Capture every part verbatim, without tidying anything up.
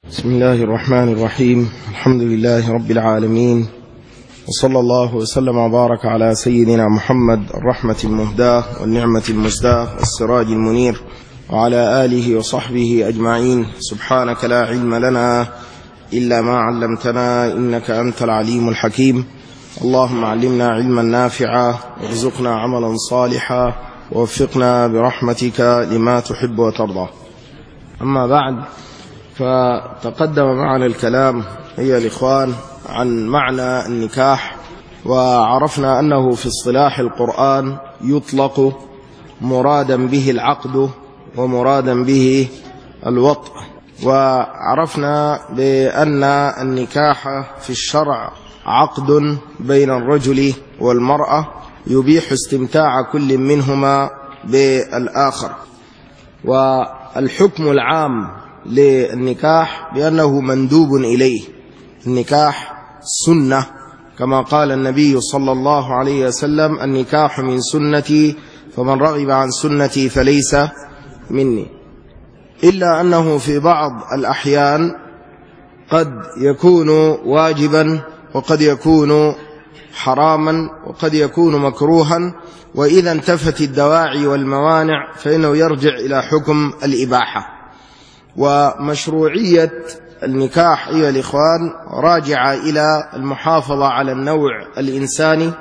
بسم الله الرحمن الرحيم. الحمد لله رب العالمين، وصلى الله وسلم وبارك على سيدنا محمد الرحمة المهداة والنعمة المسداة والسراج المنير، وعلى آله وصحبه أجمعين. سبحانك لا علم لنا إلا ما علمتنا إنك أنت العليم الحكيم. اللهم علمنا علما نافعا وارزقنا عملا صالحا ووفقنا برحمتك لما تحب وترضى. أما بعد، فتقدم معنا الكلام أيها الإخوان عن معنى النكاح، وعرفنا أنه في اصطلاح القرآن يطلق مرادا به العقد ومرادا به الوطء، وعرفنا بأن النكاح في الشرع عقد بين الرجل والمرأة يبيح استمتاع كل منهما بالآخر. والحكم العام للنكاح بأنه مندوب إليه. النكاح سنة، كما قال النبي صلى الله عليه وسلم: النكاح من سنتي فمن رغب عن سنتي فليس مني. إلا أنه في بعض الأحيان قد يكون واجبا، وقد يكون حراما، وقد يكون مكروها، وإذا انتفت الدواعي والموانع فإنه يرجع إلى حكم الإباحة. ومشروعية النكاح أيها الإخوان راجعة إلى المحافظة على النوع الإنساني،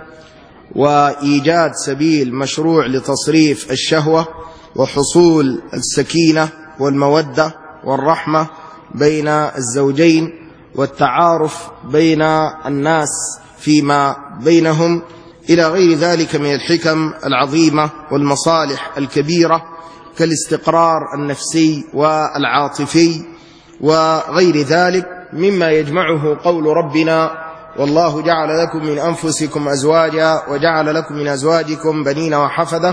وإيجاد سبيل مشروع لتصريف الشهوة، وحصول السكينة والمودة والرحمة بين الزوجين، والتعارف بين الناس فيما بينهم، إلى غير ذلك من الحكم العظيمة والمصالح الكبيرة، كالاستقرار النفسي والعاطفي وغير ذلك، مما يجمعه قول ربنا: والله جعل لكم من أنفسكم أزواجا وجعل لكم من أزواجكم بنين وحفدة.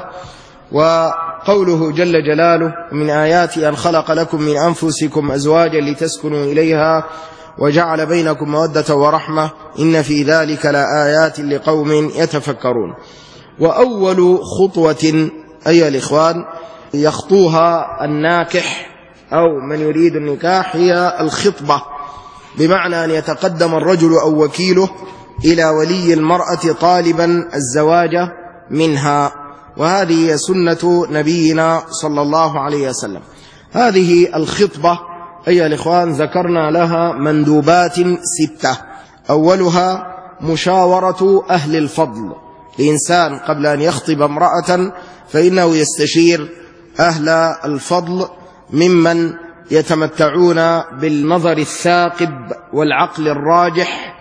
وقوله جل جلاله: من آياته أن خلق لكم من أنفسكم أزواجا لتسكنوا إليها وجعل بينكم مودة ورحمة إن في ذلك لآيات لقوم يتفكرون. وأول خطوة أيها الإخوان يخطوها الناكح أو من يريد النكاح هي الخطبة، بمعنى أن يتقدم الرجل أو وكيله إلى ولي المرأة طالبا الزواج منها، وهذه هي سنة نبينا صلى الله عليه وسلم. هذه الخطبة أيها الإخوان ذكرنا لها مندوبات ستة. أولها مشاورة أهل الفضل. الإنسان قبل أن يخطب امرأة فإنه يستشير أهل الفضل ممن يتمتعون بالنظر الثاقب والعقل الراجح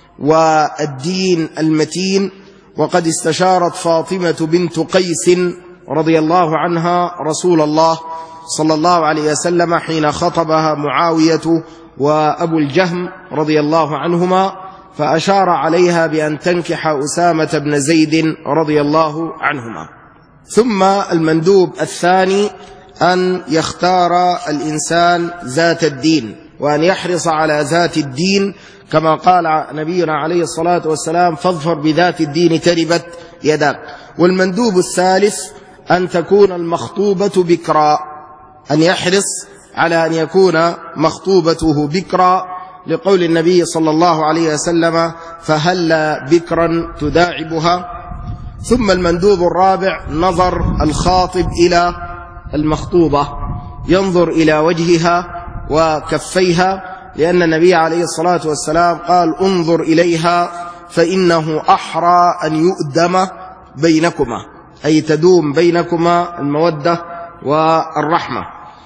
والدين المتين. وقد استشارت فاطمة بنت قيس رضي الله عنها رسول الله صلى الله عليه وسلم حين خطبها معاوية وأبو الجهم رضي الله عنهما، فأشار عليها بأن تنكح أسامة بن زيد رضي الله عنهما. ثم المندوب الثاني أن يختار الإنسان ذات الدين، وأن يحرص على ذات الدين، كما قال نبينا عليه الصلاة والسلام: فاظفر بذات الدين تربت يداك. والمندوب الثالث أن تكون المخطوبة بكرا، أن يحرص على أن يكون مخطوبته بكرا، لقول النبي صلى الله عليه وسلم: فهلا بكرا تداعبها. ثم المندوب الرابع نظر الخاطب إلى المخطوبة، ينظر إلى وجهها وكفيها، لأن النبي عليه الصلاة والسلام قال: انظر إليها فإنه أحرى أن يؤدم بينكما، أي تدوم بينكما المودة والرحمة.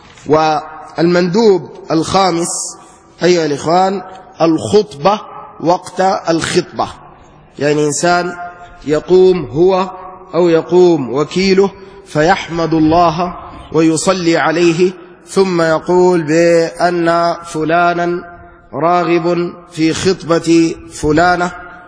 والمندوب الخامس أيها الإخوان الخطبة وقت الخطبة، يعني إنسان يقوم هو أو يقوم وكيله فيحمد الله ويصلي عليه، ثم يقول بأن فلانا راغب في خطبة فلانة،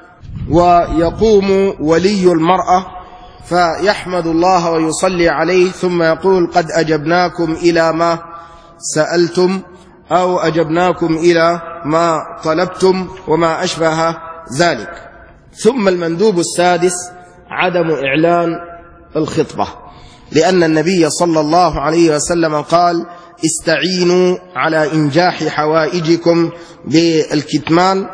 ويقوم ولي المرأة فيحمد الله ويصلي عليه، ثم يقول: قد أجبناكم إلى ما سألتم، أو أجبناكم إلى ما طلبتم، وما أشبه ذلك. ثم المندوب السادس عدم إعلان الخطبة، لأن النبي صلى الله عليه وسلم قال: استعينوا على إنجاح حوائجكم بالكتمان.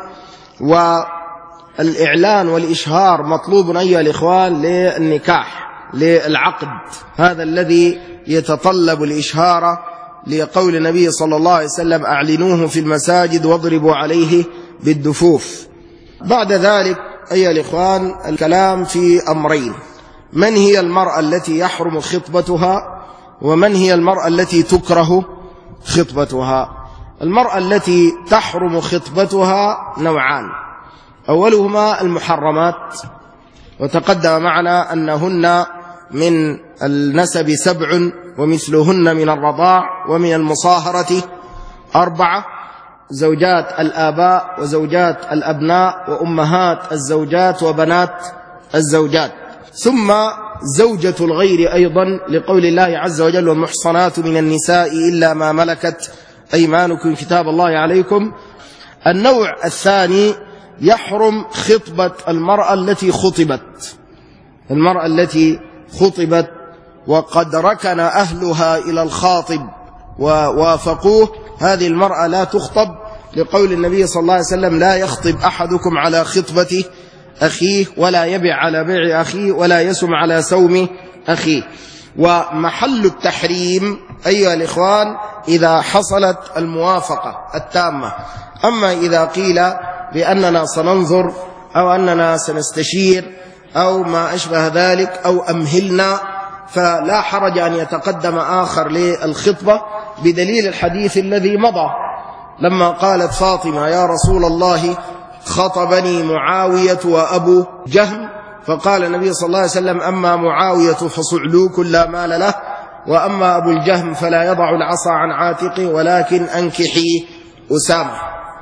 والإعلان والإشهار مطلوب أيها الإخوان للنكاح، للعقد، هذا الذي يتطلب الإشهار، لقول النبي صلى الله عليه وسلم أعلنوه في المساجد واضربوا عليه بالدفوف. بعد ذلك أيها الإخوان الكلام في أمرين: من هي المرأة التي يحرم خطبتها، ومن هي المرأة التي تكره خطبتها. المرأة التي تحرم خطبتها نوعان: أولهما المحرمات، وتقدم معنا أنهن من النسب سبع، ومثلهن من الرضاع ومن المصاهرة أربعة: زوجات الآباء وزوجات الأبناء وأمهات الزوجات وبنات الزوجات، ثم زوجة الغير أيضا، لقول الله عز وجل: والمحصنات من النساء إلا ما ملكت أيمانكم كتاب الله عليكم. النوع الثاني يحرم خطبة المرأة التي خطبت، المرأة التي خطبت وقد ركن أهلها إلى الخاطب ووافقوه، هذه المرأة لا تخطب، لقول النبي صلى الله عليه وسلم: لا يخطب أحدكم على خطبة أخيه، ولا يبع على بيع أخيه، ولا يسم على سوم أخيه. ومحل التحريم أيها الإخوان إذا حصلت الموافقة التامة. أما إذا قيل بأننا سننظر أو أننا سنستشير أو ما أشبه ذلك أو أمهلنا، فلا حرج أن يتقدم آخر للخطبة، بدليل الحديث الذي مضى لما قالت فاطمة: يا رسول الله خطبني معاوية وأبو جهم، فقال النبي صلى الله عليه وسلم: أما معاوية فصعلوك لا مال له، وأما أبو الجهم فلا يضع العصا عن عاتقه، ولكن أنكحي أسامة.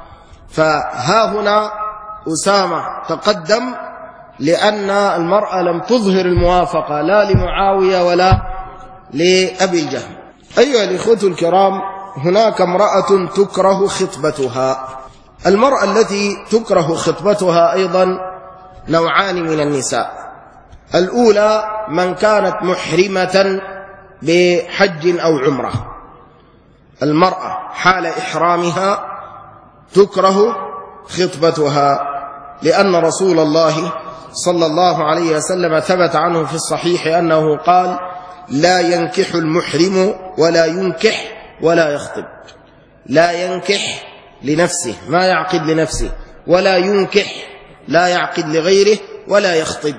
فها هنا أسامة تقدم لأن المرأة لم تظهر الموافقة لا لمعاوية ولا لأبي الجهم. أيها الإخوة الكرام، هناك امرأة تكره خطبتها. المرأة التي تكره خطبتها أيضا نوعان من النساء: الأولى من كانت محرمة بحج أو عمرة، المرأة حال إحرامها تكره خطبتها، لأن رسول الله صلى الله عليه وسلم ثبت عنه في الصحيح أنه قال: لا ينكح المحرم ولا ينكح ولا يخطب. لا ينكح لنفسه، ما يعقد لنفسه، ولا ينكح لا يعقد لغيره، ولا يخطب.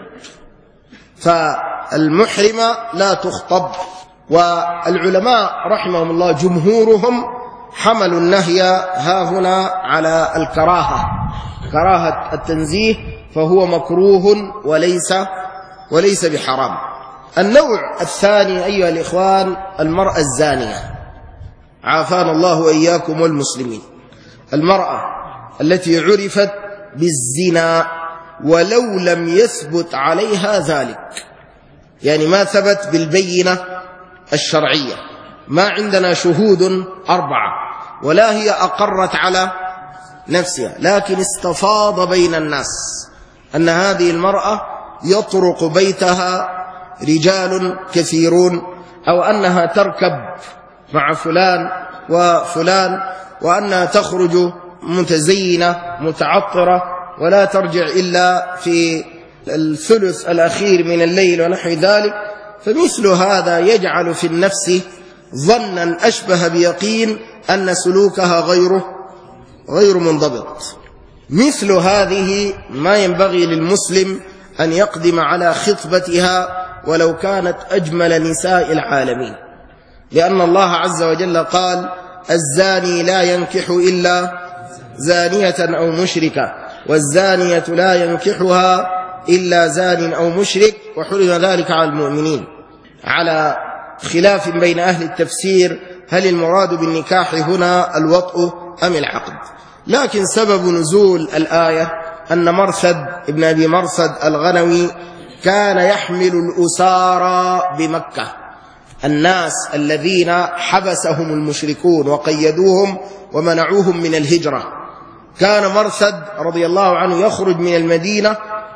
فالمحرمة لا تخطب. والعلماء رحمهم الله جمهورهم حملوا النهي ها هنا على الكراهة، كراهة التنزيه، فهو مكروه وليس وليس بحرام. النوع الثاني أيها الإخوان المرأة الزانية، عافانا الله وإياكم والمسلمين. المرأة التي عرفت بالزنا ولو لم يثبت عليها ذلك، يعني ما ثبت بالبينة الشرعية، ما عندنا شهود أربعة ولا هي أقرت على نفسها، لكن استفاض بين الناس أن هذه المرأة يطرق بيتها رجال كثيرون، أو أنها تركب مع فلان وفلان، وأنها تخرج متزينة متعطرة ولا ترجع إلا في الثلث الأخير من الليل ونحو ذلك. فمثل هذا يجعل في النفس ظنا أشبه بيقين أن سلوكها غير غير منضبط. مثل هذه ما ينبغي للمسلم أن يقدم على خطبتها ولو كانت أجمل نساء العالمين، لأن الله عز وجل قال: الزاني لا ينكح إلا زانية أو مشركة، والزانية لا ينكحها إلا زان أو مشرك، وحرم ذلك على المؤمنين. على خلاف بين أهل التفسير هل المراد بالنكاح هنا الوطء أم العقد، لكن سبب نزول الآية أن مرثد ابن أبي مرثد الغنوي كان يحمل الأسارى بمكة، الناس الذين حبسهم المشركون وقيدوهم ومنعوهم من الهجرة. كان مرثد رضي الله عنه يخرج من المدينة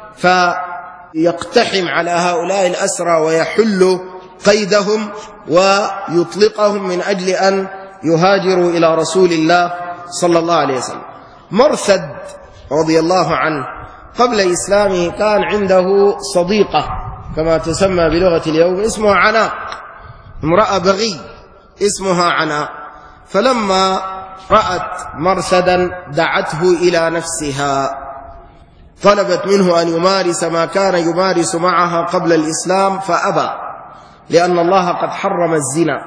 فيقتحم على هؤلاء الأسرى ويحل قيدهم ويطلقهم من أجل أن يهاجر إلى رسول الله صلى الله عليه وسلم. مرثد رضي الله عنه قبل إسلامه كان عنده صديقة كما تسمى بلغة اليوم اسمها عناق، امرأة بغي اسمها عناق. فلما رأت مرثدا دعته إلى نفسها، طلبت منه أن يمارس ما كان يمارس معها قبل الإسلام فأبى، لأن الله قد حرم الزنا.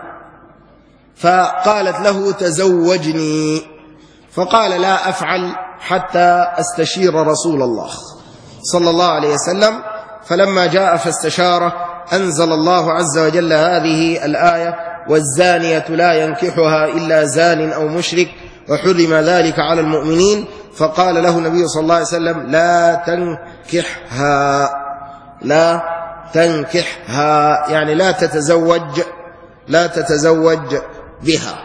فقالت له تزوجني، فقال لا أفعل حتى أستشير رسول الله صلى الله عليه وسلم. فلما جاء فاستشاره أنزل الله عز وجل هذه الآية: والزانية لا ينكحها إلا زان أو مشرك وحرم ذلك على المؤمنين. فقال له النبي صلى الله عليه وسلم: لا تنكحها، لا تنكحها، يعني لا تتزوج لا تتزوج بها.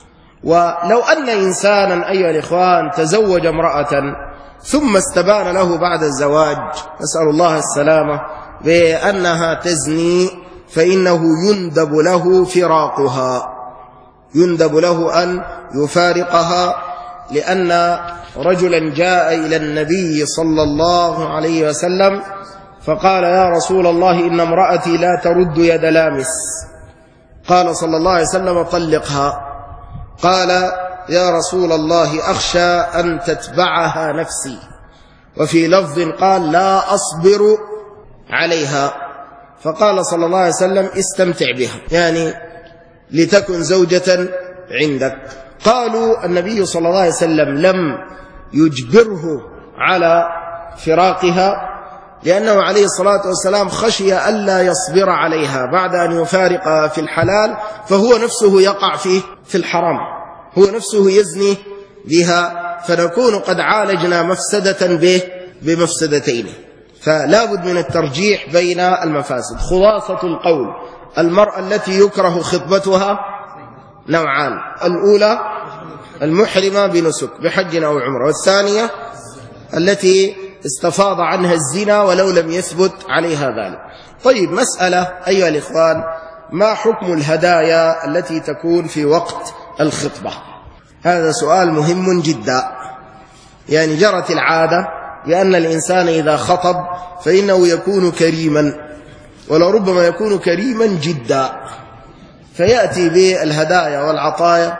ولو أن إنسانا أيها الإخوان تزوج امرأة ثم استبان له بعد الزواج، نسأل الله السلامة، بأنها تزني، فإنه يندب له فراقها، يندب له أن يفارقها. لأن رجلا جاء إلى النبي صلى الله عليه وسلم فقال: يا رسول الله إن امرأتي لا ترد يد لامس. قال صلى الله عليه وسلم: طلقها. قال: يا رسول الله أخشى أن تتبعها نفسي. وفي لفظ قال: لا أصبر عليها. فقال صلى الله عليه وسلم: استمتع بها، يعني لتكن زوجة عندك. قالوا النبي صلى الله عليه وسلم لم يجبره على فراقها، لأنه عليه الصلاة والسلام خشي ألا يصبر عليها بعد أن يفارقها في الحلال، فهو نفسه يقع فيه في الحرام، هو نفسه يزني بها، فنكون قد عالجنا مفسدة به بمفسدتين. فلا بد من الترجيح بين المفاسد. خلاصة القول: المرأة التي يكره خطبتها نوعان: الأولى المحرمة بنسك بحج أو عمرة، والثانية التي استفاض عنها الزنا ولو لم يثبت عليها ذلك. طيب، مسألة أيها الإخوان: ما حكم الهدايا التي تكون في وقت الخطبة؟ هذا سؤال مهم جدا. يعني جرت العادة بأن الإنسان إذا خطب فإنه يكون كريما، ولربما يكون كريما جدا، فيأتي بالهدايا والعطايا.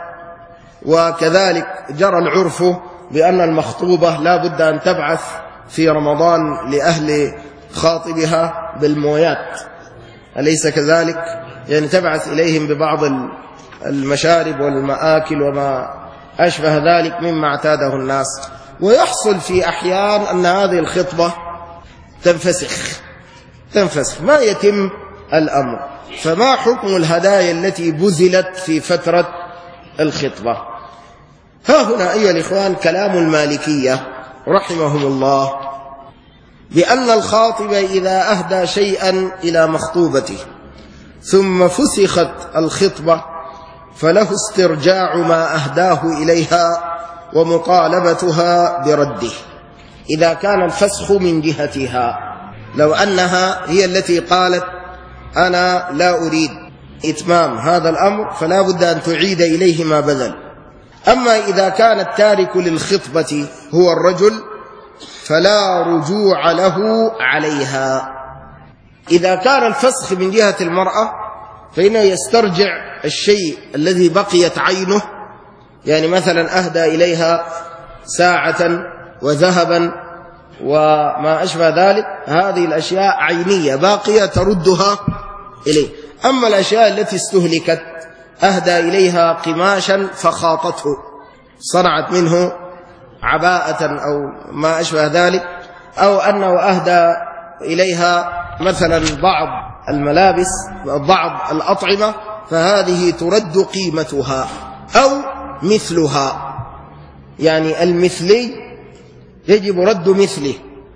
وكذلك جرى العرف بأن المخطوبة لا بد أن تبعث في رمضان لأهل خاطبها بالمويات، أليس كذلك؟ يعني تبعث إليهم ببعض المشارب والمآكل وما أشبه ذلك مما اعتاده الناس. ويحصل في أحيان أن هذه الخطبة تنفسخ تنفسخ ما يتم الأمر. فما حكم الهدايا التي بذلت في فترة الخطبة؟ ها هنا أيها الإخوان كلام المالكية رحمهم الله، بأن الخاطب إذا أهدى شيئا إلى مخطوبته ثم فسخت الخطبة فله استرجاع ما أهداه إليها ومطالبتها برده، إذا كان الفسخ من جهتها. لو أنها هي التي قالت أنا لا أريد إتمام هذا الأمر فلا بد أن تعيد إليه ما بذل. أما إذا كان التارك للخطبة هو الرجل فلا رجوع له عليها. إذا كان الفسخ من جهة المرأة فإنه يسترجع الشيء الذي بقيت عينه، يعني مثلا أهدى إليها ساعة وذهبا وما أشبه ذلك، هذه الأشياء عينية باقية تردها إليه. أما الأشياء التي استهلكت، أهدى إليها قماشا فخاطته، صنعت منه عباءة أو ما أشبه ذلك، أو أنه أهدى إليها مثلا بعض الملابس بعض الأطعمة، فهذه ترد قيمتها أو مثلها. يعني المثلي يجب رد مثله،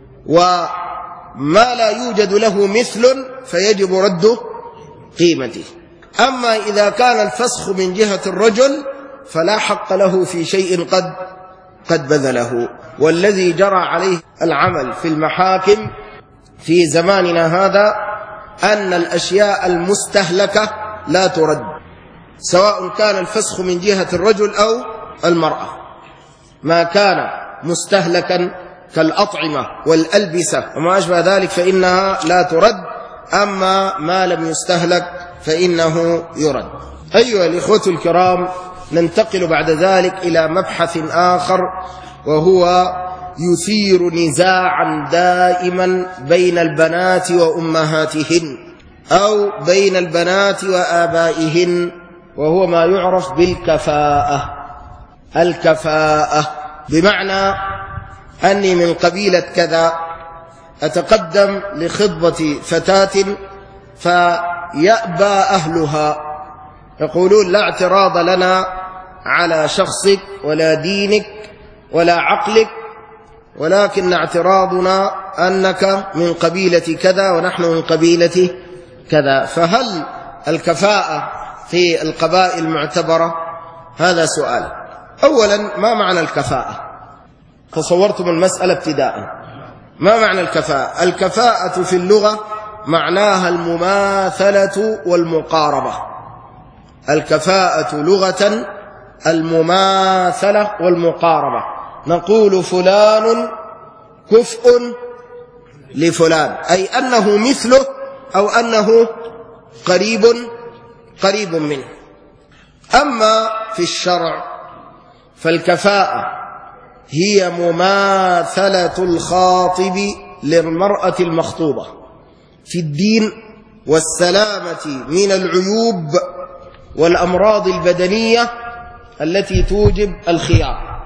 وما لا يوجد له مثل فيجب رد قيمته. أما إذا كان الفسخ من جهة الرجل فلا حق له في شيء قد قد بذله. والذي جرى عليه العمل في المحاكم في زماننا هذا أن الأشياء المستهلكة لا ترد، سواء كان الفسخ من جهة الرجل أو المرأة. ما كان مستهلكا كالأطعمة والألبسة وما أشبه ذلك فإنها لا ترد، أما ما لم يستهلك فإنه يرد. أيها الإخوة الكرام، ننتقل بعد ذلك إلى مبحث آخر، وهو يثير نزاعا دائما بين البنات وأمهاتهن أو بين البنات وآبائهن، وهو ما يعرف بالكفاءة. الكفاءة بمعنى أني من قبيلة كذا أتقدم لخطبة فتاة فيأبى أهلها، يقولون لا اعتراض لنا على شخصك ولا دينك ولا عقلك، ولكن اعتراضنا أنك من قبيلة كذا ونحن من قبيلة كذا. فهل الكفاءة في القبائل معتبرة؟ هذا سؤال. أولا، ما معنى الكفاءة؟ تصورتم المسألة ابتداء. ما معنى الكفاءة؟ الكفاءة في اللغة معناها المماثلة والمقاربة. الكفاءة لغة المماثلة والمقاربة. نقول فلان كفء لفلان، أي أنه مثله أو أنه قريب قريب منه. أما في الشرع فالكفاءة هي مماثلة الخاطب للمرأة المخطوبة في الدين والسلامة من العيوب والأمراض البدنية التي توجب الخيار.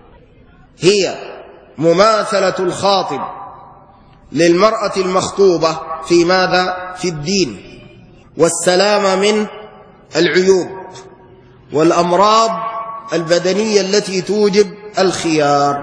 هي مماثلة الخاطب للمرأة المخطوبة في ماذا؟ في الدين والسلامة من العيوب والأمراض البدنية التي توجب الخيار.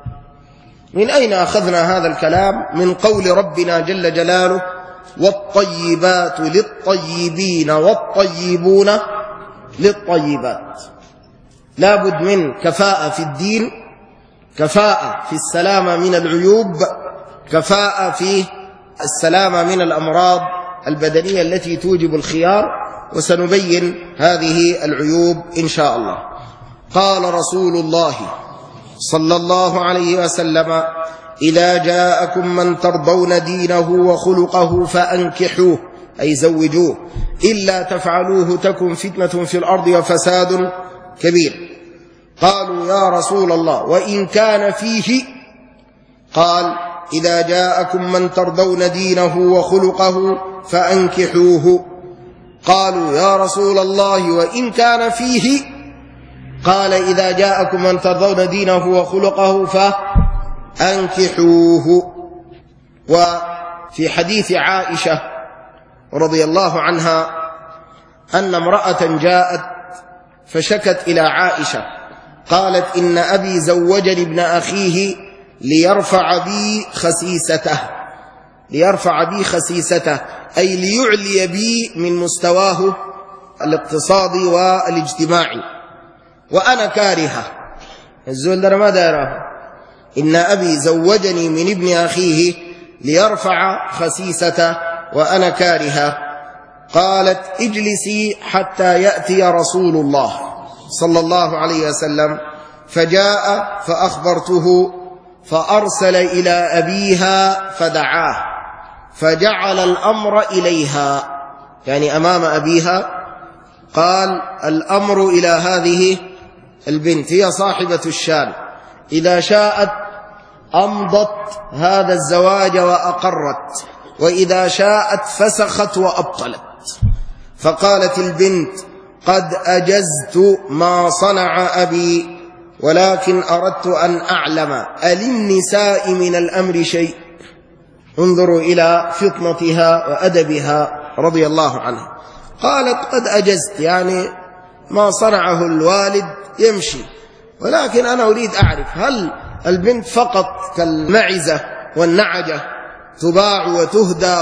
من أين أخذنا هذا الكلام؟ من قول ربنا جل جلاله: والطيبات للطيبين والطيبون للطيبات. لابد من كفاءة في الدين، كفاءة في السلامة من العيوب، كفاءة في السلامة من الأمراض البدنية التي توجب الخيار، وسنبين هذه العيوب إن شاء الله. قال رسول الله صلى الله عليه وسلم: إذا جاءكم من ترضون دينه وخلقه فأنكحوه، أي زوجوه، إلا تفعلوه تكن فتنة في الأرض وفساد كبير. قالوا يا رسول الله وإن كان فيه؟ قال: إذا جاءكم من ترضون دينه وخلقه فأنكحوه. قالوا يا رسول الله وإن كان فيه؟ قال: إذا جاءكم من ترضون دينه وخلقه فأنكحوه. وفي حديث عائشة رضي الله عنها أن امرأة جاءت فشكت إلى عائشة، قالت: إن أبي زوجني ابن أخيه ليرفع بي خسيسته، ليرفع بي خسيسته أي ليعلي بي من مستواه الاقتصادي والاجتماعي، وأنا كارهة. الزول ده ما داره. إن أبي زوجني من ابن أخيه ليرفع خسيسته وأنا كارهة. قالت: اجلسي حتى يأتي رسول الله صلى الله عليه وسلم. فجاء فأخبرته، فأرسل إلى أبيها فدعاه، فجعل الأمر إليها، يعني أمام أبيها. قال: الأمر إلى هذه البنت، هي صاحبة الشان، إذا شاءت أمضت هذا الزواج وأقرت، وإذا شاءت فسخت وأبطلت. فقالت البنت: قد أجزت ما صنع أبي، ولكن أردت أن أعلم أللنساء من الأمر شيء. انظروا إلى فطنتها وأدبها رضي الله عنها. قالت: قد أجزت، يعني ما صنعه الوالد يمشي، ولكن أنا أريد أعرف هل البنت فقط كالمعزة والنعجة تباع وتهدى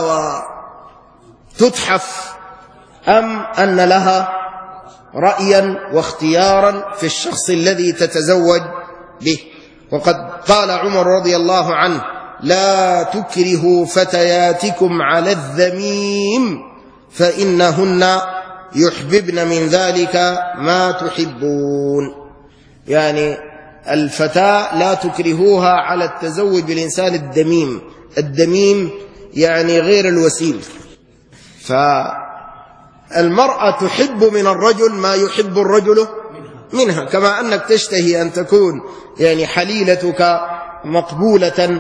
وتتحف، أم أن لها رأيا واختيارا في الشخص الذي تتزوج به؟ وقد قال عمر رضي الله عنه: لا تكرهوا فتياتكم على الذميم فإنهن يحببن من ذلك ما تحبون. يعني الفتاة لا تكرهوها على التزوج بالإنسان الدميم. الدميم يعني غير الوسيل. فالمرأة تحب من الرجل ما يحب الرجل منها، كما أنك تشتهي أن تكون يعني حليلتك مقبولة،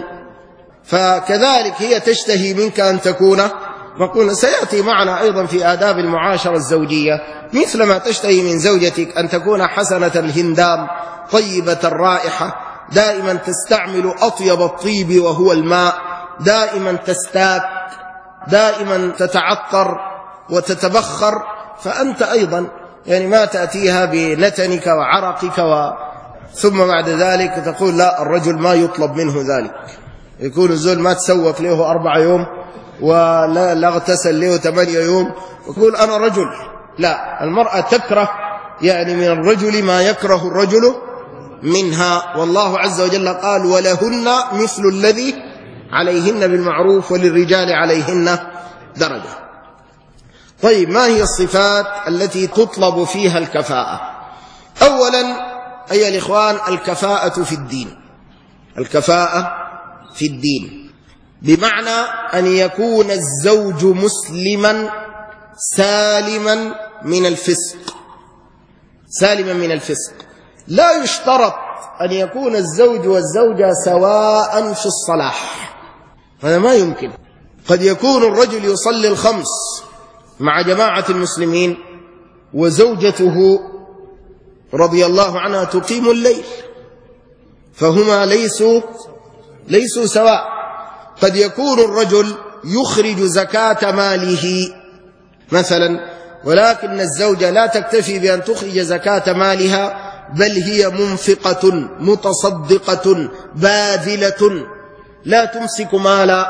فكذلك هي تشتهي منك أن تكون مقبولة. سيأتي معنا أيضا في آداب المعاشرة الزوجية مثل ما تشتهي من زوجتك أن تكون حسنة الهندام طيبة الرائحة، دائما تستعمل أطيب الطيب وهو الماء، دائما تستاك، دائما تتعطر وتتبخر، فأنت أيضا يعني ما تأتيها بنتنك وعرقك و... ثم بعد ذلك تقول لا الرجل ما يطلب منه ذلك. يكون الزول ما تسوق له أربع يوم ولا لا اغتسل له ثمانية يوم ويقول أنا رجل. لا، المرأة تكره يعني من الرجل ما يكره الرجل منها. والله عز وجل قال ولهن مثل الذي عليهن بالمعروف وللرجال عليهن درجة. طيب، ما هي الصفات التي تطلب فيها الكفاءة؟ أولا أيها الإخوان الكفاءة في الدين. الكفاءة في الدين بمعنى أن يكون الزوج مسلما سالما من الفسق. سالما من الفسق. لا يشترط أن يكون الزوج والزوجة سواء في الصلاح، هذا ما يمكن. قد يكون الرجل يصلي الخمس مع جماعة المسلمين وزوجته رضي الله عنها تقيم الليل، فهما ليسوا ليسوا سواء. قد يكون الرجل يخرج زكاة ماله مثلا، ولكن الزوجة لا تكتفي بأن تخرج زكاة مالها، بل هي منفقة متصدقة باذلة لا تمسك مالا،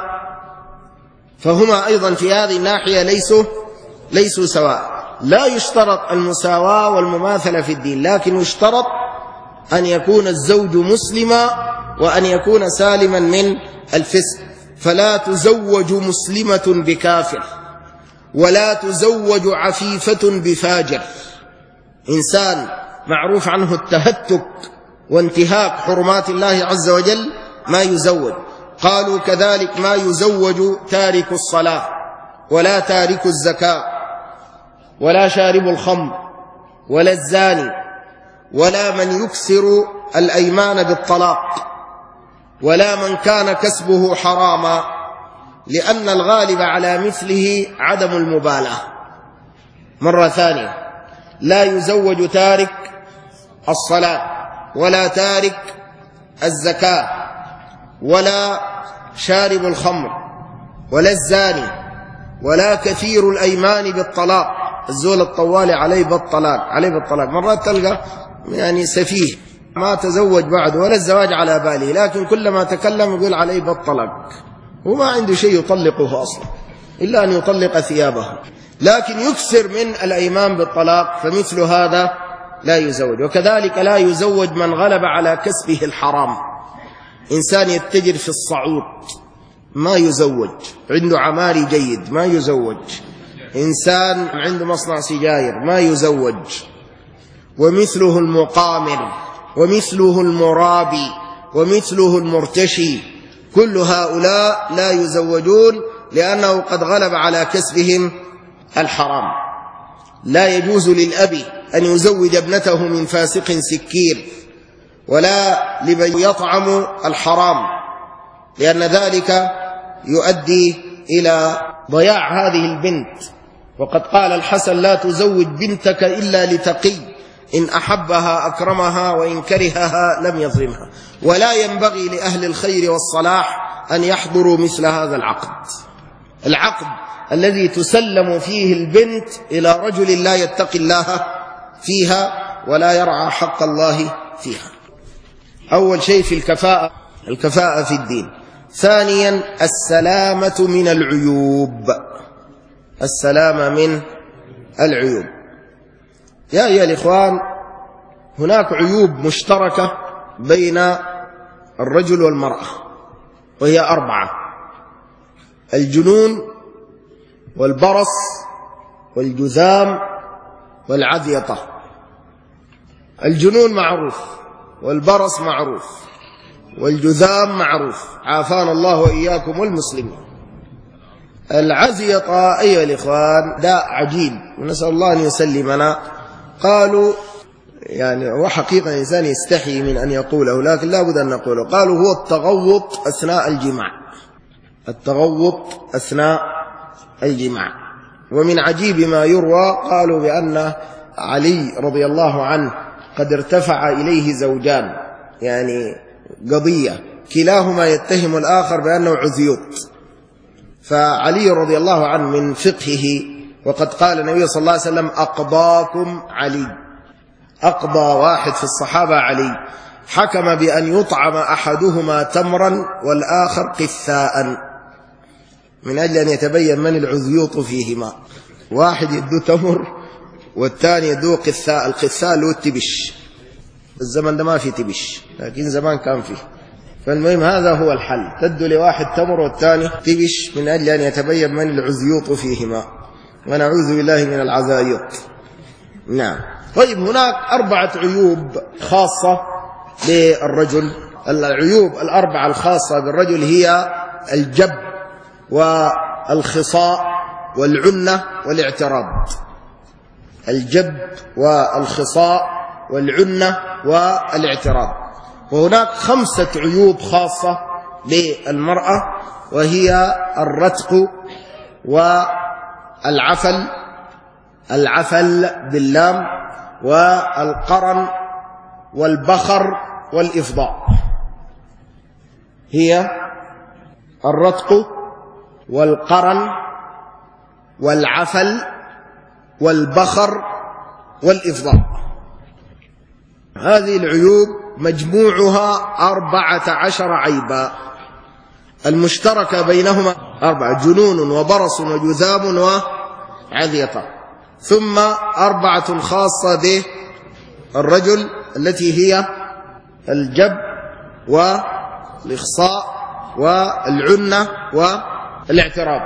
فهما أيضا في هذه الناحية ليسوا ليسوا سواء. لا يشترط المساواة والمماثلة في الدين، لكن يشترط أن يكون الزوج مسلما وأن يكون سالما من الفسق. فلا تزوج مسلمة بكافر، ولا تزوج عفيفة بفاجر. إنسان معروف عنه التهتك وانتهاك حرمات الله عز وجل ما يزوج. قالوا كذلك ما يزوج تارك الصلاة ولا تارك الزكاة ولا شارب الخمر ولا الزاني ولا من يكسر الأيمان بالطلاق ولا من كان كسبه حراما، لأن الغالب على مثله عدم المبالاة. مرة ثانية، لا يزوج تارك الصلاة ولا تارك الزكاة ولا شارب الخمر ولا الزاني ولا كثير الأيمان بالطلاق. الزول الطوالي عليه بالطلاق عليه بالطلاق. مرات تلقى يعني سفيه ما تزوج بعد ولا الزواج على باله، لكن كلما تكلم يقول عليه بالطلاق، وما عنده شيء يطلقه أصلا إلا أن يطلق ثيابه، لكن يكثر من الأيمان بالطلاق، فمثل هذا لا يزوج. وكذلك لا يزوج من غلب على كسبه الحرام. إنسان يتجر في الصعود ما يزوج، عنده عماري جيد ما يزوج. إنسان عنده مصنع سجاير ما يزوج. ومثله المقامر ومثله المرابي ومثله المرتشي، كل هؤلاء لا يزوجون لأنه قد غلب على كسبهم الحرام. لا يجوز للأب أن يزوج ابنته من فاسق سكير ولا لمن يطعم الحرام، لأن ذلك يؤدي إلى ضياع هذه البنت. وقد قال الحسن لا تزوج بنتك إلا لتقي، إن أحبها أكرمها وإن كرهها لم يظلمها. ولا ينبغي لأهل الخير والصلاح أن يحضروا مثل هذا العقد، العقد الذي تسلم فيه البنت إلى رجل لا يتقي الله فيها ولا يرعى حق الله فيها. أول شيء في الكفاءة الكفاءة في الدين. ثانيا السلامة من العيوب. السلامة من العيوب. يا أيها الإخوان، هناك عيوب مشتركة بين الرجل والمرأة، وهي أربعة: الجنون والبرص والجذام والعذيطة. الجنون معروف، والبرص معروف، والجذام معروف، عافانا الله وإياكم والمسلمين. العذيطة أيها الإخوان داء عجيب ونسأل الله أن يسلمنا. قالوا يعني وحقيقة الإنسان يستحي من أن يقوله، لكن لا بد أن نقوله. قالوا هو التغوط أثناء الجماع، التغوط أثناء الجماع. ومن عجيب ما يروى قالوا بأن علي رضي الله عنه قد ارتفع إليه زوجان، يعني قضية كلاهما يتهم الآخر بأنه عذيوط، فعلي رضي الله عنه من فقهه، وقد قال النبي صلى الله عليه وسلم أقضاكم علي، أقضى واحد في الصحابة علي، حكم بأن يطعم أحدهما تمرا والآخر قثاء من أجل أن يتبين من العذيوط فيهما. واحد يدو تمر والثاني يدو قثاء. القثاء له التبش، الزمن ده ما في تبش، لكن زمان كان فيه. فالمهم هذا هو الحل، تدو لواحد تمر والثاني تبش من أجل أن يتبين من العذيوط فيهما، ونعوذ بالله من العذايط. نعم. طيب هناك أربعة عيوب خاصة للرجل. العيوب الأربعة الخاصة بالرجل هي الجب والخصاء والعنة والاعتراض. الجب والخصاء والعنة والاعتراض. وهناك خمسة عيوب خاصة للمرأة، وهي الرتق والعفل، العفل باللام، والقرن والبخر والإفضاء. هي الرتق والقرن والعفل والبخر والإفضاء. هذه العيوب مجموعها أربعة عشر عيبا، المشتركة بينهما أربعة: جنون وبرص وجذام وعذيطة. ثم أربعة خاصة بالرجل التي هي الجب والإخصاء والعنة والاعتراض.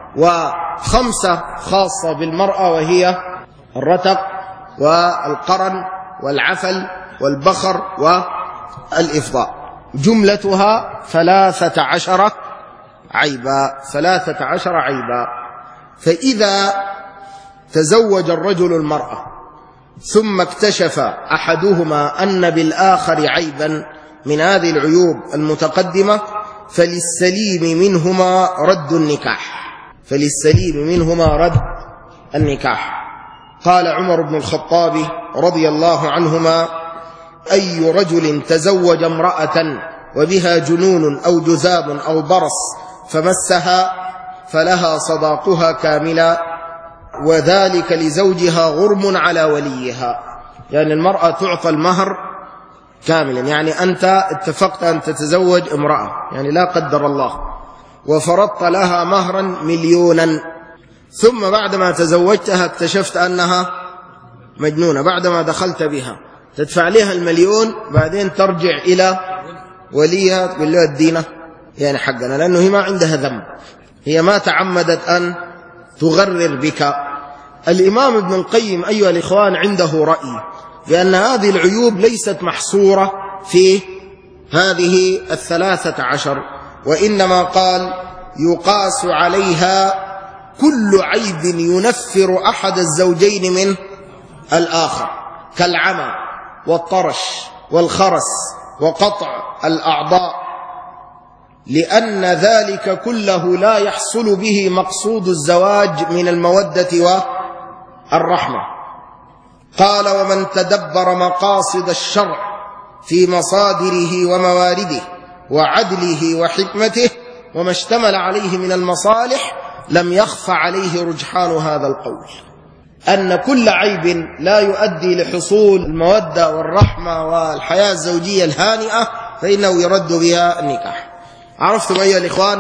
وخمسة خاصة بالمرأة وهي الرتق والقرن والعفل والبخر والإفضاء. جملتها ثلاثة عشر عيبا، ثلاثة عشر عيبا. فإذا تزوج الرجل المرأة ثم اكتشف أحدهما أن بالآخر عيبا من هذه العيوب المتقدمة، فللسليم منهما رد النكاح، فللسليم منهما رد النكاح. قال عمر بن الخطاب رضي الله عنهما: أي رجل تزوج امرأة وبها جنون أو جذاب أو برص فمسها فلها صداقها كاملا، وذلك لزوجها غرم على وليها. يعني المرأة تعطى المهر كاملا، يعني أنت اتفقت أن تتزوج امرأة، يعني لا قدر الله، وفرضت لها مهرا مليونا، ثم بعدما تزوجتها اكتشفت أنها مجنونة، بعدما دخلت بها تدفع لها المليون، بعدين ترجع إلى وليها تقول له الدينة يعني حقنا، لأنه هي ما عندها ذنب، هي ما تعمدت أن تغرر بك. الإمام ابن القيم أيها الإخوان عنده رأي بأن هذه العيوب ليست محصورة في هذه الثلاثة عشر، وإنما قال يقاس عليها كل عيب ينفر أحد الزوجين من الآخر، كالعمى والطرش والخرس وقطع الأعضاء، لأن ذلك كله لا يحصل به مقصود الزواج من المودة والرحمة. قال: ومن تدبر مقاصد الشرع في مصادره وموارده وعدله وحكمته وما اشتمل عليه من المصالح لم يخف عليه رجحان هذا القول، أن كل عيب لا يؤدي لحصول المودة والرحمة والحياة الزوجية الهانئة فإنه يرد بها النكاح. عرفتم أيها الإخوان؟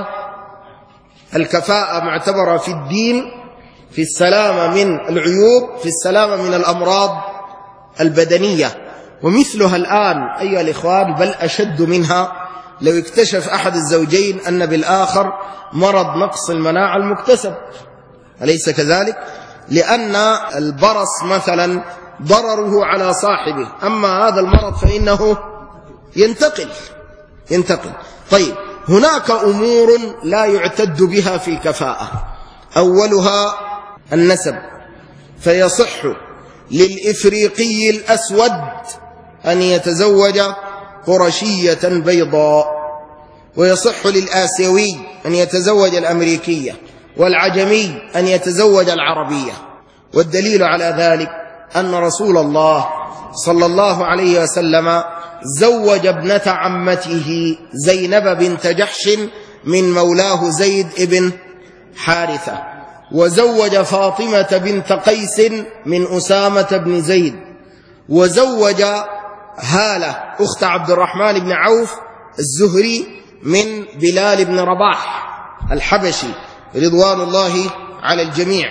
الكفاءة معتبرة في الدين في السلامة من العيوب، في السلامة من الأمراض البدنية، ومثلها الآن أيها الإخوان بل أشد منها لو اكتشف أحد الزوجين أن بالآخر مرض نقص المناعة المكتسب، أليس كذلك؟ لأن البرص مثلا ضرره على صاحبه، أما هذا المرض فإنه ينتقل ينتقل طيب، هناك أمور لا يعتد بها في الكفاءة، أولها النسب، فيصح للإفريقي الأسود أن يتزوج قرشية بيضاء، ويصح للآسيوي أن يتزوج الأمريكية، والعجمي أن يتزوج العربية. والدليل على ذلك أن رسول الله صلى الله عليه وسلم زوج ابنة عمته زينب بنت جحش من مولاه زيد ابن حارثة، وزوج فاطمة بنت قيس من أسامة بن زيد، وزوج هالة أخت عبد الرحمن بن عوف الزهري من بلال بن رباح الحبشي رضوان الله على الجميع.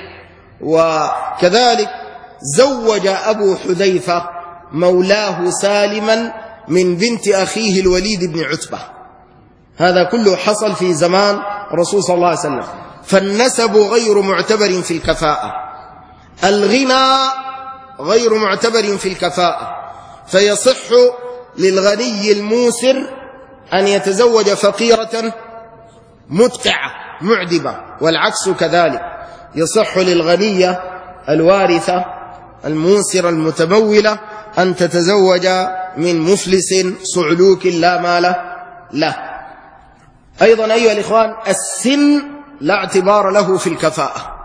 وكذلك زوج أبو حذيفة مولاه سالما من بنت أخيه الوليد بن عتبة. هذا كله حصل في زمان الرسول صلى الله عليه وسلم. فالنسب غير معتبر في الكفاءة، الغنى غير معتبر في الكفاءة، فيصح للغني الموسر أن يتزوج فقيرة متقعة معدبة، والعكس كذلك، يصح للغنية الوارثة الموسرة المتمولة أن تتزوج من مفلس صعلوك لا مال له. أيضا أيها الإخوان، السن لا اعتبار له في الكفاءة،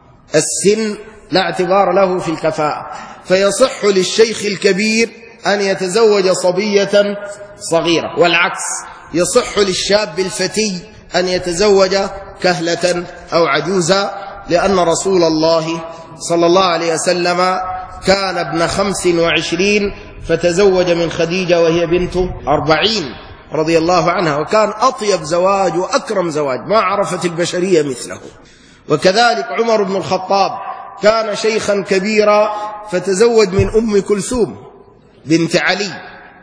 السن لا اعتبار له في الكفاءة، فيصح للشيخ الكبير أن يتزوج صبية صغيرة، والعكس يصح للشاب الفتي أن يتزوج كهلة أو عجوزا، لأن رسول الله صلى الله عليه وسلم كان ابن خمس وعشرين فتزوج من خديجة وهي بنت أربعين رضي الله عنها، وكان أطيب زواج وأكرم زواج ما عرفت البشرية مثله. وكذلك عمر بن الخطاب كان شيخا كبيرا فتزوج من أم كلثوم بنت علي،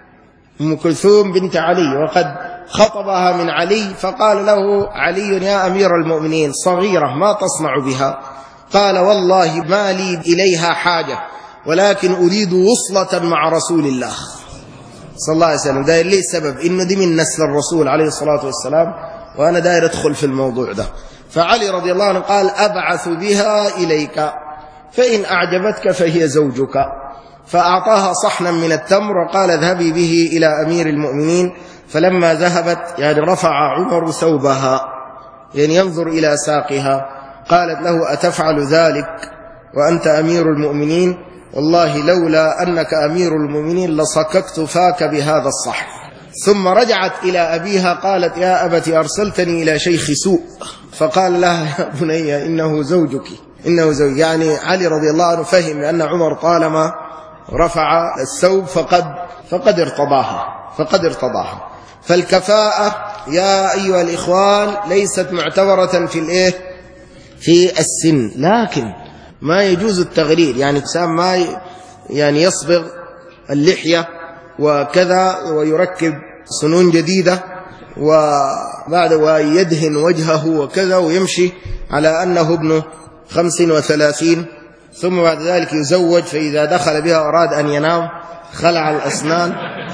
أم كلثوم بنت علي، وقد خطبها من علي فقال له علي: يا أمير المؤمنين صغيرة ما تصنع بها؟ قال: والله ما لي إليها حاجة، ولكن أريد وصلة مع رسول الله صلى الله عليه وسلم. داير ليه السبب؟ إنه دي من نسل الرسول عليه الصلاة والسلام، وأنا داير أدخل في الموضوع ده. فعلي رضي الله عنه قال: أبعث بها إليك فإن أعجبتك فهي زوجك. فأعطاها صحنا من التمر وقال: اذهبي به إلى أمير المؤمنين. فلما ذهبت يعني رفع عمر ثوبها يعني ينظر إلى ساقها، قالت له: أتفعل ذلك وأنت أمير المؤمنين؟ والله لولا أنك أمير المؤمنين لصككت فاك بهذا الصحن. ثم رجعت إلى أبيها قالت: يا أبت أرسلتني إلى شيخ سوء. فقال لها: يا بني إنه زوجك، إنه زوج. يعني علي رضي الله عنه فهم أن عمر طالما رفع الثوب فقد فقد ارتضاها فقد ارتضاها. فالكفاءة يا أيها الإخوان ليست معتبرة في الإيه؟ في السن، لكن ما يجوز التغرير، يعني إنسان ما يعني يصبغ اللحية وكذا ويركب سنون جديدة وبعد ويدهن وجهه وكذا ويمشي على أنه ابن خمس وثلاثين، ثم بعد ذلك يزوج، فإذا دخل بها أراد أن ينام خلع الأسنان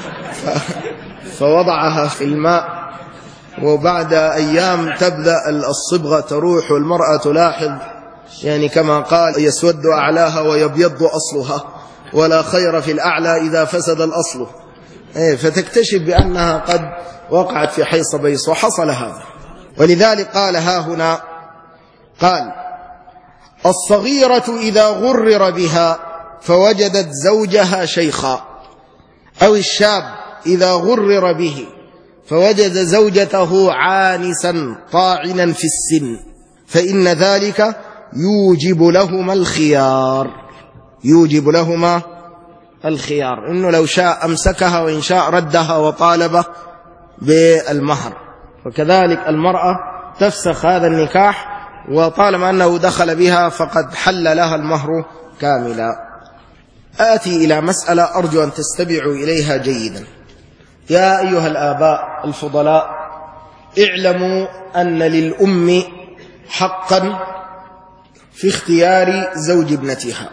فوضعها في الماء، وبعد أيام تبدأ الصبغة تروح والمرأة تلاحظ، يعني كما قال: يسود أعلاها ويبيض أصلها، ولا خير في الأعلى إذا فسد الأصل. فتكتشف بأنها قد وقعت في حيص بيص، وحصل هذا. ولذلك قال ها هنا، قال: الصغيرة إذا غرر بها فوجدت زوجها شيخا، أو الشاب إذا غرر به فوجد زوجته عانسا طاعنا في السن، فإن ذلك يوجب لهما الخيار يوجب لهما الخيار إنه لو شاء أمسكها وإن شاء ردها وطالب بالمهر. وكذلك المرأة تفسخ هذا النكاح، وطالما أنه دخل بها فقد حل لها المهر كاملا. آتي إلى مسألة أرجو أن تستمعوا إليها جيدا. يا أيها الآباء الفضلاء، اعلموا أن للأم حقا في اختيار زوج ابنتها.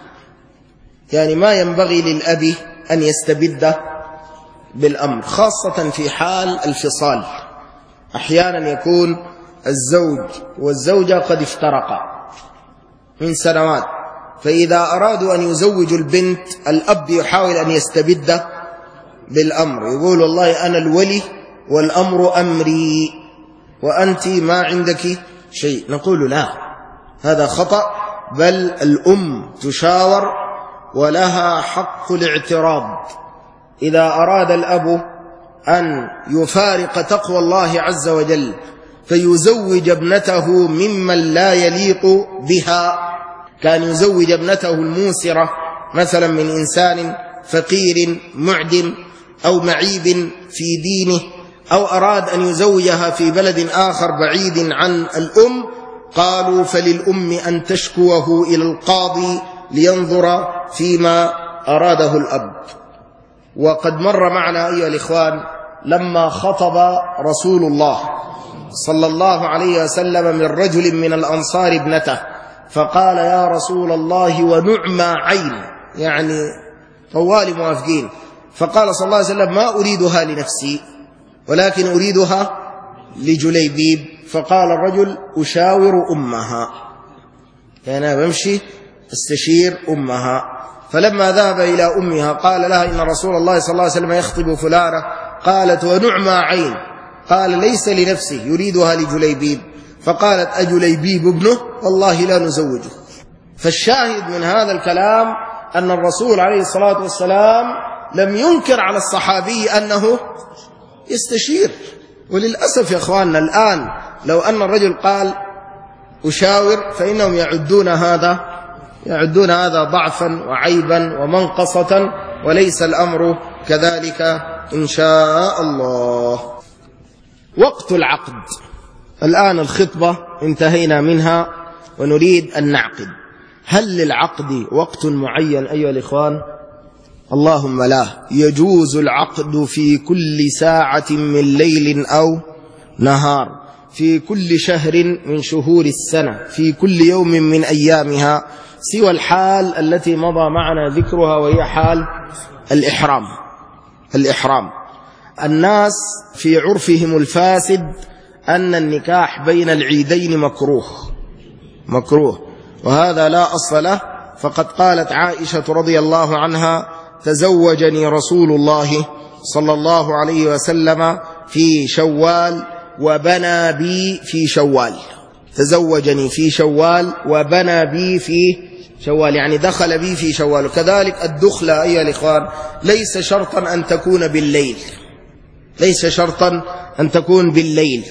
يعني ما ينبغي للأب أن يستبد بالأمر، خاصة في حال الفصال. أحيانا يكون الزوج والزوجة قد افترقا من سنوات، فإذا أرادوا أن يزوجوا البنت الأب يحاول أن يستبد بالأمر، يقول والله أنا الولي والأمر أمري وأنت ما عندك شيء. نقول لا، هذا خطأ، بل الأم تشاور ولها حق الاعتراض. إذا أراد الأب أن يفارق تقوى الله عز وجل فيزوج ابنته ممن لا يليق بها، كان يزوج ابنته الموسرة مثلا من إنسان فقير معدم أو معيب في دينه، أو أراد أن يزوجها في بلد آخر بعيد عن الأم، قالوا فللأم أن تشكوه إلى القاضي لينظر فيما أراده الأب. وقد مر معنا أيها الإخوان لما خطب رسول الله صلى الله عليه وسلم من رجل من الأنصار ابنته، فقال يا رسول الله ونعمى عين، يعني طوال موافقين. فقال صلى الله عليه وسلم ما أريدها لنفسي ولكن أريدها لجليبيب. فقال الرجل أشاور أمها، يعني أنا بمشي استشير أمها. فلما ذهب إلى أمها قال لها إن رسول الله صلى الله عليه وسلم يخطب فلانة، قالت ونعمى عين، قال ليس لنفسه يريدها لجليبيب. فقالت أجليبيب ابنه؟ والله لا نزوجه. فالشاهد من هذا الكلام أن الرسول عليه الصلاة والسلام لم ينكر على الصحابي أنه يستشير. وللأسف يا أخواننا الآن لو أن الرجل قال أشاور فإنهم يعدون هذا يعدون هذا ضعفا وعيبا ومنقصة، وليس الأمر كذلك إن شاء الله. وقت العقد، الآن الخطبة انتهينا منها ونريد أن نعقد. هل للعقد وقت معين أيها الإخوان؟ اللهم لا، يجوز العقد في كل ساعة من ليل أو نهار، في كل شهر من شهور السنة، في كل يوم من أيامها، سوى الحال التي مضى معنا ذكرها وهي حال الإحرام. الإحرام الناس في عرفهم الفاسد أن النكاح بين العيدين مكروه مكروه وهذا لا أصل له. فقد قالت عائشة رضي الله عنها تزوجني رسول الله صلى الله عليه وسلم في شوال وبنى بي في شوال. تزوجني في شوال وبنى بي في شوال، يعني دخل بي في شوال. وكذلك الدخلة أيها الإخوان ليس شرطا أن تكون بالليل، ليس شرطا أن تكون بالليل.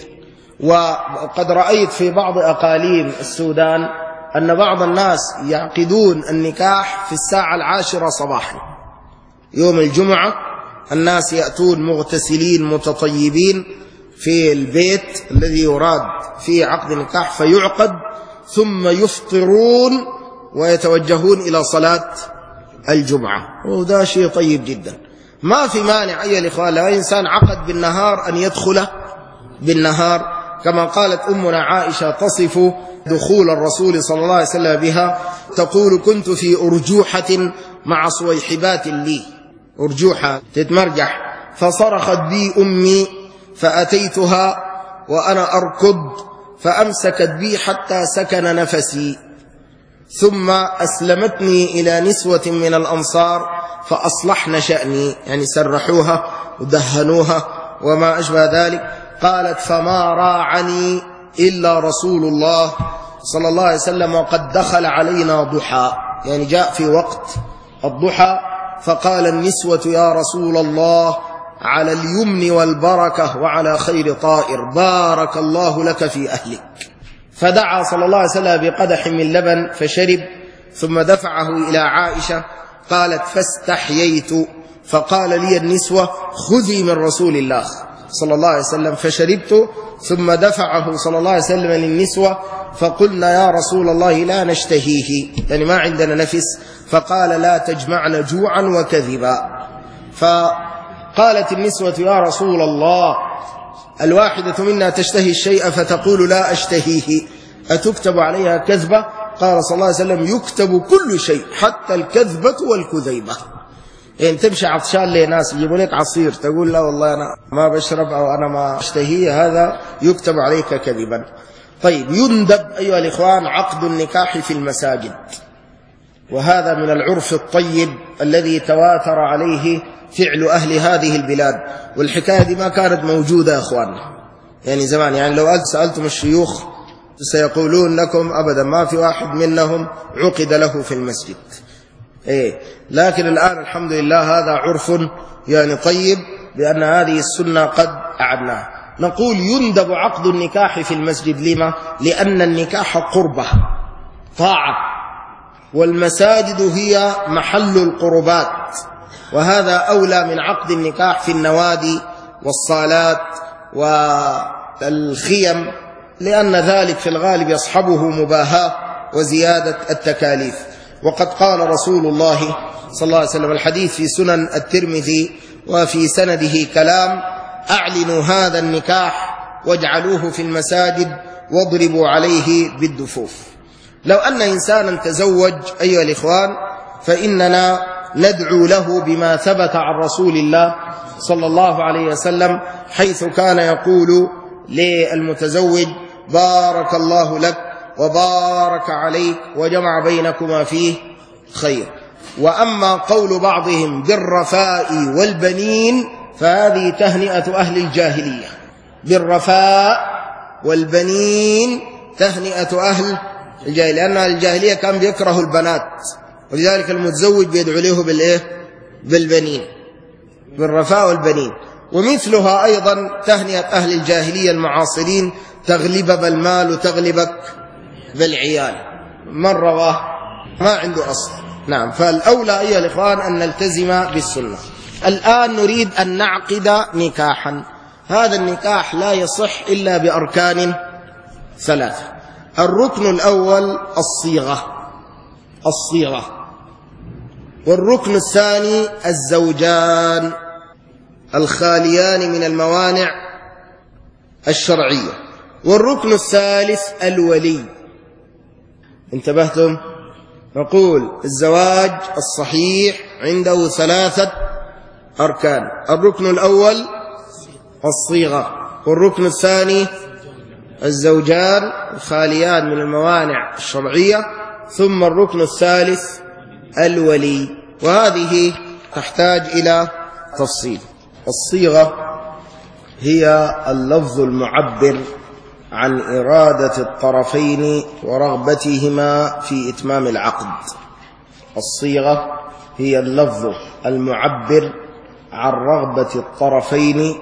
وقد رأيت في بعض أقاليم السودان أن بعض الناس يعقدون النكاح في الساعة العاشرة صباحا يوم الجمعة. الناس يأتون مغتسلين متطيبين في البيت الذي يراد فيه عقد النكاح فيعقد، ثم يفطرون ويتوجهون إلى صلاة الجمعة، وده شيء طيب جدا. ما في مانع أيها الإخوان لو إنسان عقد بالنهار أن يدخل بالنهار، كما قالت أمنا عائشة تصف دخول الرسول صلى الله عليه وسلم بها، تقول كنت في أرجوحة مع صويحبات لي، أرجوحة تتمرجح، فصرخت بي أمي فأتيتها وأنا أركض فأمسكت بي حتى سكن نفسي، ثم أسلمتني إلى نسوة من الأنصار فأصلحن شأني، يعني سرحوها ودهنوها وما أشبه ذلك. قالت فما راعني إلا رسول الله صلى الله عليه وسلم وقد دخل علينا ضحى، يعني جاء في وقت الضحى. فقال النسوة يا رسول الله على اليمن والبركة وعلى خير طائر، بارك الله لك في أهلك. فدعا صلى الله عليه وسلم بقدح من لبن فشرب، ثم دفعه إلى عائشة. قالت فاستحييت، فقال لي النسوة خذي من رسول الله صلى الله عليه وسلم، فشربت. ثم دفعه صلى الله عليه وسلم للنسوة، فقلنا يا رسول الله لا نشتهيه، يعني ما عندنا نفس. فقال لا تجمعن جوعا وكذبا. فقالت النسوة يا رسول الله الواحدة منا تشتهي الشيء فتقول لا أشتهيه، أتكتب عليها كذبة؟ قال صلى الله عليه وسلم يكتب كل شيء حتى الكذبة والكذيبة. يعني تمشي عطشان لناس يجيبوا لك عصير تقول لا والله أنا ما بشرب أو أنا ما أشتهيه، هذا يكتب عليك كذبا. طيب، يندب أيها الإخوان عقد النكاح في المساجد، وهذا من العرف الطيب الذي تواتر عليه فعل أهل هذه البلاد. والحكاية دي ما كانت موجودة يا أخوان يعني زمان. يعني لو سألتم الشيوخ سيقولون لكم أبدا ما في واحد منهم عقد له في المسجد. إيه، لكن الآن الحمد لله هذا عرف يعني طيب بأن هذه السنة قد أعدناها. نقول يندب عقد النكاح في المسجد. لما؟ لأن النكاح قربة طاعة، والمساجد هي محل القربات، وهذا أولى من عقد النكاح في النوادي والصالات والخيم، لأن ذلك في الغالب يصحبه مباهاة وزيادة التكاليف. وقد قال رسول الله صلى الله عليه وسلم، الحديث في سنن الترمذي وفي سنده كلام: أعلنوا هذا النكاح واجعلوه في المساجد واضربوا عليه بالدفوف. لو أن إنسانا تزوج أيها الإخوان فإننا ندعو له بما ثبت عن رسول الله صلى الله عليه وسلم، حيث كان يقول للمتزوج: بارك الله لك وبارك عليك وجمع بينكما فيه خير. وأما قول بعضهم بالرفاء والبنين فهذه تهنئة أهل الجاهلية. بالرفاء والبنين تهنئة أهل الجاهلية، لأن الجاهلية كان بيكره البنات، ولذلك المتزوج بيدعو له بالإيه؟ بالبنين، بالرفاء والبنين. ومثلها أيضا تهنئة أهل الجاهلية المعاصرين: تغلب بالمال وتغلبك بالعيال. من رواه ما عنده أصل. نعم، فالأولى أيها الإخوان أن نلتزم بالسنة. الآن نريد أن نعقد نكاحا. هذا النكاح لا يصح إلا بأركان ثلاثة. الركن الأول الصيغة الصيغة والركن الثاني الزوجان الخاليان من الموانع الشرعية، والركن الثالث الولي. انتبهتم؟ نقول الزواج الصحيح عنده ثلاثة أركان: الركن الأول الصيغة، والركن الثاني الزوجان الخاليان من الموانع الشرعية، ثم الركن الثالث الولي. وهذه تحتاج إلى تفصيل. الصيغة هي اللفظ المعبر عن إرادة الطرفين ورغبتهما في إتمام العقد. الصيغة هي اللفظ المعبر عن رغبة الطرفين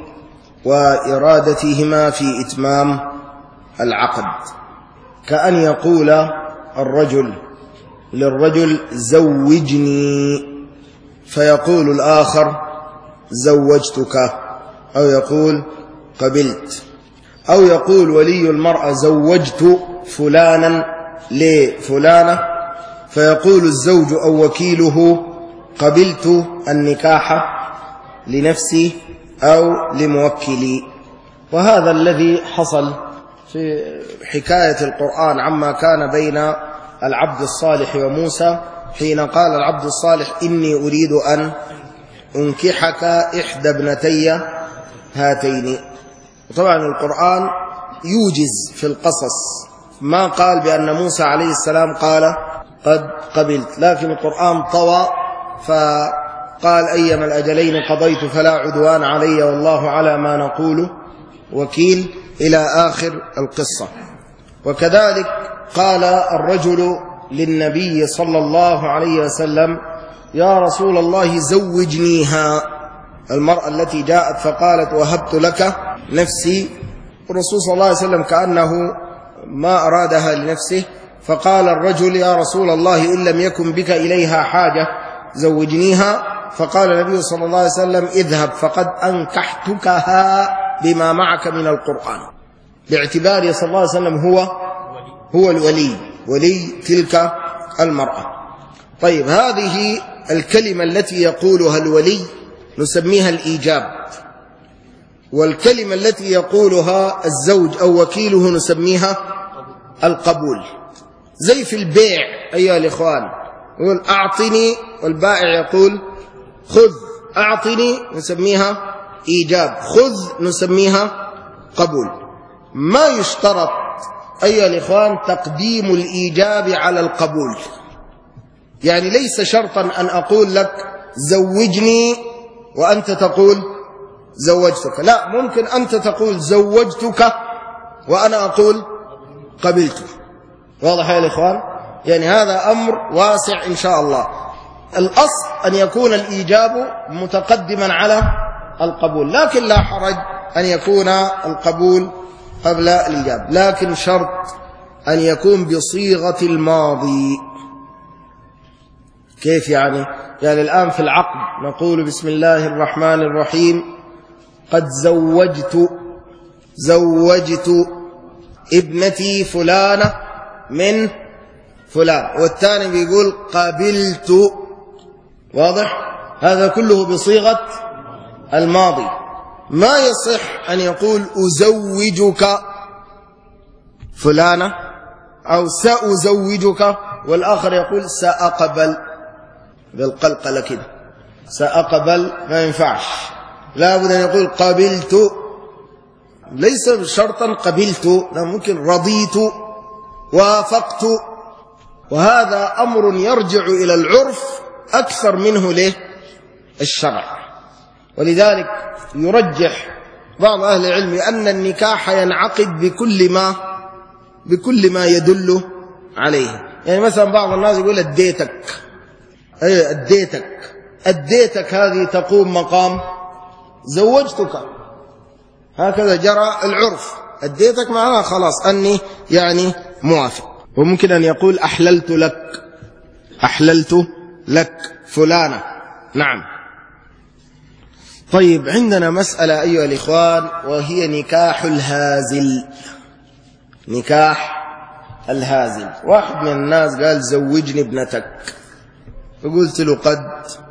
وإرادتهما في إتمام العقد، كأن يقول الرجل للرجل: زوجني، فيقول الآخر: زوجتك، أو يقول: قبلت، أو يقول ولي المرأة: زوجت فلانا لفلانة، فيقول الزوج أو وكيله: قبلت النكاح لنفسي أو لموكلي. وهذا الذي حصل في حكاية القرآن عما كان بين العبد الصالح وموسى، حين قال العبد الصالح: إني أريد أن أنكحك إحدى ابنتي هاتين. وطبعا القرآن يوجز في القصص، ما قال بأن موسى عليه السلام قال قد قبلت، لكن القرآن طوى فقال: أيما الأجلين قضيت فلا عدوان علي والله على ما نقول وكيل، إلى آخر القصة. وكذلك قال الرجل للنبي صلى الله عليه وسلم: يا رسول الله زوجنيها، المرأة التي جاءت فقالت: وهبت لك نفسي. الرسول صلى الله عليه وسلم كأنه ما أرادها لنفسه، فقال الرجل: يا رسول الله إن لم يكن بك إليها حاجة زوجنيها. فقال النبي صلى الله عليه وسلم: اذهب فقد أنكحتكها بما معك من القرآن، باعتبار صلى الله عليه وسلم هو هو الولي، ولي تلك المرأة. طيب، هذه الكلمة التي يقولها الولي نسميها الإيجاب، والكلمة التي يقولها الزوج أو وكيله نسميها القبول. زي في البيع أيها الإخوان، يقول أعطني والبائع يقول خذ. أعطني نسميها إيجاب، خذ نسميها قبول. ما يشترط أيها الإخوان تقديم الإيجاب على القبول، يعني ليس شرطا أن أقول لك زوجني وأنت تقول زوجتك، لا، ممكن أنت تقول زوجتك وأنا أقول قبلت. واضح يا الإخوان؟ يعني هذا أمر واسع إن شاء الله. الأصل أن يكون الإيجاب متقدما على القبول، لكن لا حرج أن يكون القبول قبل الإيجاب، لكن شرط أن يكون بصيغة الماضي. كيف يعني؟ يعني الآن في العقد نقول بسم الله الرحمن الرحيم قد زوجت زوجت ابنتي فلانة من فلان، والثاني بيقول قبلت. واضح؟ هذا كله بصيغة الماضي. ما يصح أن يقول أزوجك فلانة أو سأزوجك والآخر يقول سأقبل بالقلقلة كده، سأقبل، ما ينفعش، لا بد أن يقول قبلت. ليس شرطا قبلت، لا، ممكن رضيت، وافقت. وهذا أمر يرجع إلى العرف أكثر منه له الشرع. ولذلك يرجح بعض أهل العلم أن النكاح ينعقد بكل ما بكل ما يدل عليه. يعني مثلا بعض الناس يقول أديتك، أي أديتك أديتك هذه تقوم مقام زوجتك، هكذا جرى العرف. أديتك معناها خلاص أني يعني موافق. وممكن أن يقول أحللت لك أحللت لك فلانة. نعم. طيب، عندنا مسألة أيها الإخوان، وهي نكاح الهازل. نكاح الهازل. واحد من الناس قال زوجني ابنتك، فقلت له قد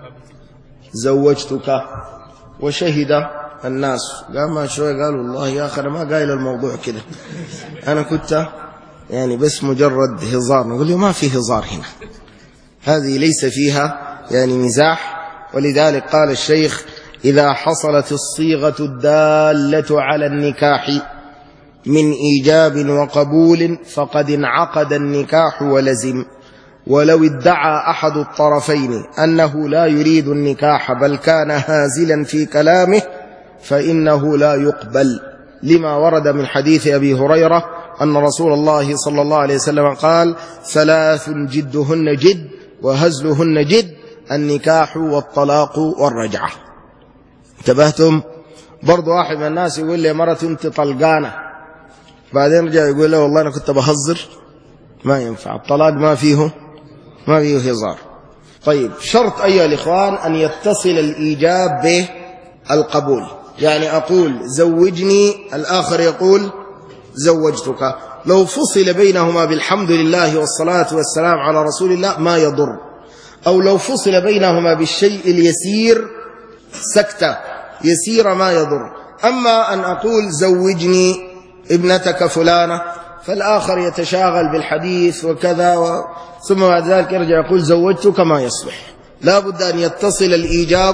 زوجتك، وشهد الناس. قال ما شوي، قال والله يا أخي أنا ما قايل الموضوع كده، أنا كنت يعني بس مجرد هزار. نقول له ما في هزار هنا، هذه ليس فيها يعني مزاح. ولذلك قال الشيخ إذا حصلت الصيغة الدالة على النكاح من إيجاب وقبول فقد انعقد النكاح ولزم، ولو ادعى أحد الطرفين أنه لا يريد النكاح بل كان هازلا في كلامه فإنه لا يقبل، لما ورد من حديث أبي هريرة أن رسول الله صلى الله عليه وسلم قال ثلاث جدهن جد وهزلهن جد، النكاح والطلاق والرجعة. انتبهتم؟ برضو واحد من الناس يقول لي مرة انت طلقانة، بعدين رجع يقول له والله أنا كنت بهزر. ما ينفع، الطلاق ما فيه ما فيه هزار. طيب، شرط أيها الإخوان أن يتصل الإيجاب بالقبول. يعني أقول زوجني، الآخر يقول زوجتك، لو فصل بينهما بالحمد لله والصلاة والسلام على رسول الله ما يضر، أو لو فصل بينهما بالشيء اليسير سكتة يسيرة ما يضر. أما أن أقول زوجني ابنتك فلانة فالآخر يتشاغل بالحديث وكذا و... ثم بعد ذلك يرجع يقول زوجتك، ما يصلح. لا بد أن يتصل الإيجاب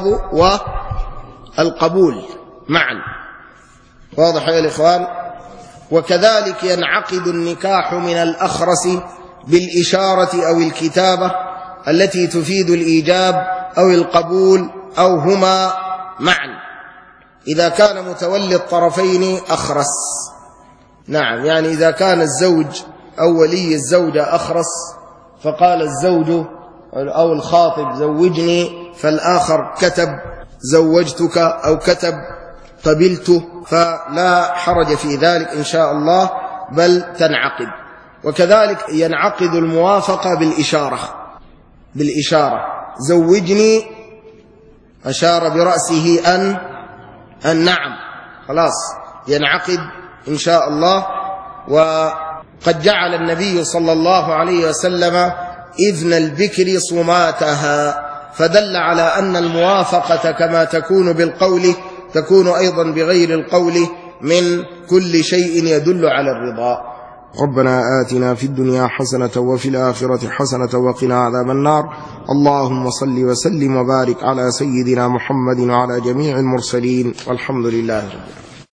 والقبول معا. واضح يا الإخوان؟ وكذلك ينعقد النكاح من الأخرس بالإشارة أو الكتابة التي تفيد الإيجاب أو القبول أو هما معا، إذا كان متولي الطرفين أخرس. نعم، يعني إذا كان الزوج أو ولي الزوجة أخرس فقال الزوج أو الخاطب زوجني، فالآخر كتب زوجتك أو كتب قبلت، فلا حرج في ذلك إن شاء الله، بل تنعقد. وكذلك ينعقد الموافقة بالإشارة بالإشارة زوجني، أشار برأسه أن أن نعم، خلاص ينعقد إن شاء الله. وقد جعل النبي صلى الله عليه وسلم إذن البكر صماتها، فدل على أن الموافقة كما تكون بالقول تكون أيضا بغير القول من كل شيء يدل على الرضا. ربنا آتنا في الدنيا حسنة وفي الآخرة حسنة وقنا عذاب النار. اللهم صل وسلم وبارك على سيدنا محمد وعلى جميع المرسلين والحمد لله رب العالمين.